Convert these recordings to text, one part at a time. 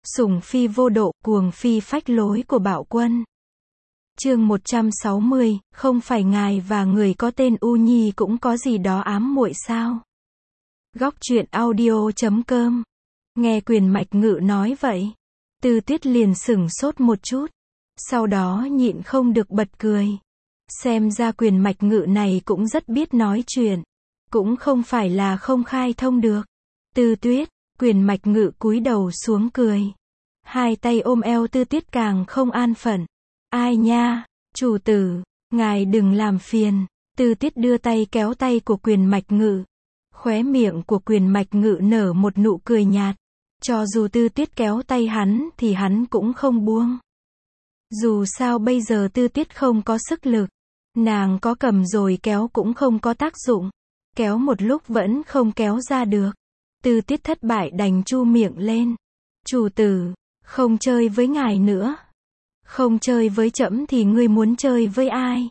Sủng phi vô độ, cuồng phi phách lối của Bạo Quân. Chương 160, không phải ngài và người có tên U Nhi cũng có gì đó ám muội sao? Góc truyện audio.com. Nghe Quyền Mạch Ngự nói vậy, Tư Tuyết liền sửng sốt một chút, sau đó nhịn không được bật cười. Xem ra Quyền Mạch Ngự này cũng rất biết nói chuyện, cũng không phải là không khai thông được. Tư Tuyết, Quyền Mạch Ngự cúi đầu xuống cười, hai tay ôm eo Tư Tuyết càng không an phận. Ai nha, chủ tử, ngài đừng làm phiền. Tư Tuyết đưa tay kéo tay của Quyền Mạch Ngự. Khóe miệng của Quyền Mạch Ngự nở một nụ cười nhạt. Cho dù Tư Tuyết kéo tay hắn thì hắn cũng không buông. Dù sao bây giờ Tư Tuyết không có sức lực, nàng có cầm rồi kéo cũng không có tác dụng. Kéo một lúc vẫn không kéo ra được. Tư Tuyết thất bại đành chu miệng lên. Chủ tử, không chơi với ngài nữa. Không chơi với trẫm thì ngươi muốn chơi với ai?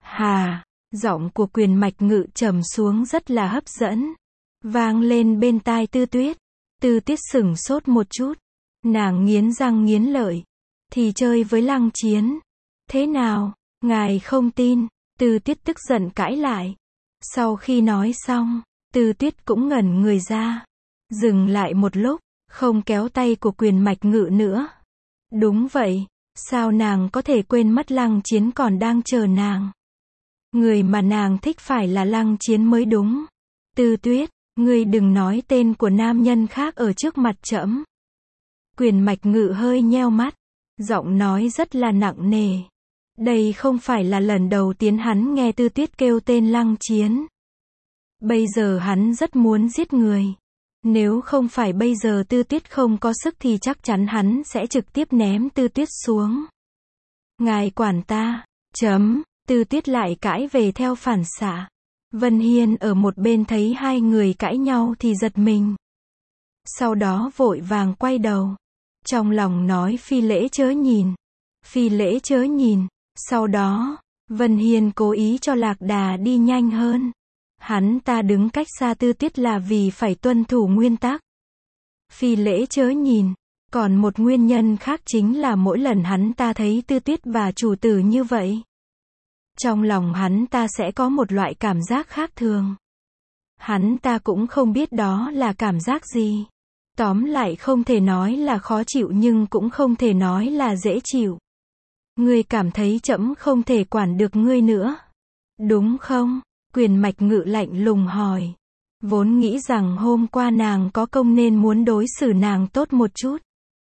Hà, giọng của Quyền Mạch Ngự trầm xuống rất là hấp dẫn, vang lên bên tai Tư Tuyết. Tư Tuyết sửng sốt một chút, nàng nghiến răng nghiến lợi. Thì chơi với Lăng Chiến. Thế nào, ngài không tin? Tư Tuyết tức giận cãi lại. Sau khi nói xong, Tư Tuyết cũng ngẩn người ra, dừng lại một lúc, không kéo tay của Quyền Mạch Ngự nữa. Đúng vậy, sao nàng có thể quên mất Lăng Chiến còn đang chờ nàng? Người mà nàng thích phải là Lăng Chiến mới đúng. Tư Tuyết, ngươi đừng nói tên của nam nhân khác ở trước mặt trẫm. Quyền Mạch Ngự hơi nheo mắt, giọng nói rất là nặng nề. Đây không phải là lần đầu tiên hắn nghe Tư Tuyết kêu tên Lăng Chiến. Bây giờ hắn rất muốn giết người. Nếu không phải bây giờ Tư Tuyết không có sức thì chắc chắn hắn sẽ trực tiếp ném Tư Tuyết xuống. Ngài quản ta, chấm. Tư Tuyết lại cãi về theo phản xạ. Vân Hiên ở một bên thấy hai người cãi nhau thì giật mình. Sau đó vội vàng quay đầu. Trong lòng nói phi lễ chớ nhìn. Phi lễ chớ nhìn. Sau đó, Vân Hiên cố ý cho Lạc Đà đi nhanh hơn. Hắn ta đứng cách xa Tư Tuyết là vì phải tuân thủ nguyên tắc. Phi lễ chớ nhìn. Còn một nguyên nhân khác chính là mỗi lần hắn ta thấy Tư Tuyết và chủ tử như vậy, trong lòng hắn ta sẽ có một loại cảm giác khác thường. Hắn ta cũng không biết đó là cảm giác gì. Tóm lại không thể nói là khó chịu nhưng cũng không thể nói là dễ chịu. Ngươi cảm thấy trẫm không thể quản được ngươi nữa, đúng không? Quyền Mạch Ngự lạnh lùng hỏi. Vốn nghĩ rằng hôm qua nàng có công nên muốn đối xử nàng tốt một chút.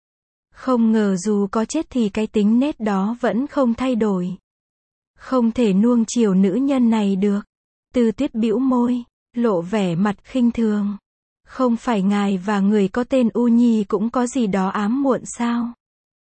Không ngờ dù có chết thì cái tính nết đó vẫn không thay đổi. Không thể nuông chiều nữ nhân này được. Tư Tuyết bĩu môi, lộ vẻ mặt khinh thường. Không phải ngài và người có tên U Nhi cũng có gì đó ám muội sao?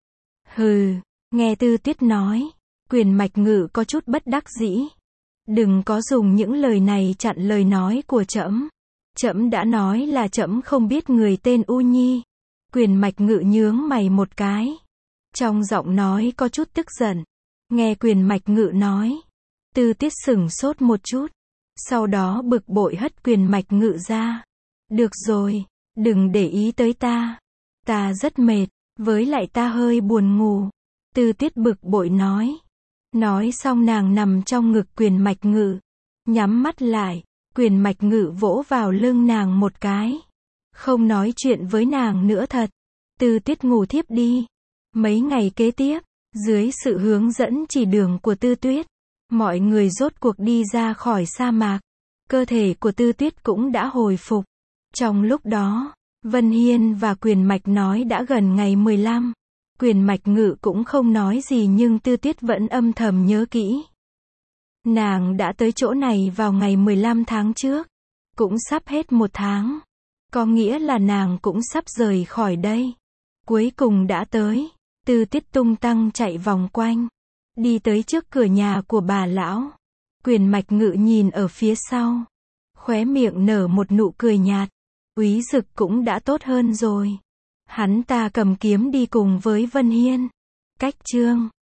Hừ, nghe Tư Tuyết nói, Quyền Mạch Ngự có chút bất đắc dĩ. Đừng có dùng những lời này chặn lời nói của trẫm. Trẫm đã nói là trẫm không biết người tên U Nhi. Quyền Mạch Ngự nhướng mày một cái, trong giọng nói có chút tức giận. Nghe Quyền Mạch Ngự nói, Tư Tuyết sửng sốt một chút, sau đó bực bội hất Quyền Mạch Ngự ra. Được rồi, đừng để ý tới ta. Ta rất mệt, với lại ta hơi buồn ngủ. Tư Tuyết bực bội nói. Nói xong nàng nằm trong ngực Quyền Mạch Ngự, nhắm mắt lại. Quyền Mạch Ngự vỗ vào lưng nàng một cái, không nói chuyện với nàng nữa thật. Tư Tuyết ngủ thiếp đi. Mấy ngày kế tiếp, dưới sự hướng dẫn chỉ đường của Tư Tuyết, mọi người rốt cuộc đi ra khỏi sa mạc. Cơ thể của Tư Tuyết cũng đã hồi phục. Trong lúc đó, Vân Hiên và Quyền Mạch nói đã gần ngày 15. Quyền Mạch Ngự cũng không nói gì nhưng Tư Tuyết vẫn âm thầm nhớ kỹ. Nàng đã tới chỗ này vào ngày 15 tháng trước. Cũng sắp hết một tháng. Có nghĩa là nàng cũng sắp rời khỏi đây. Cuối cùng đã tới. Tư Tuyết tung tăng chạy vòng quanh, đi tới trước cửa nhà của bà lão. Quyền Mạch Ngự nhìn ở phía sau, khóe miệng nở một nụ cười nhạt. Úy Dực cũng đã tốt hơn rồi. Hắn ta cầm kiếm đi cùng với Vân Hiên. Cách chương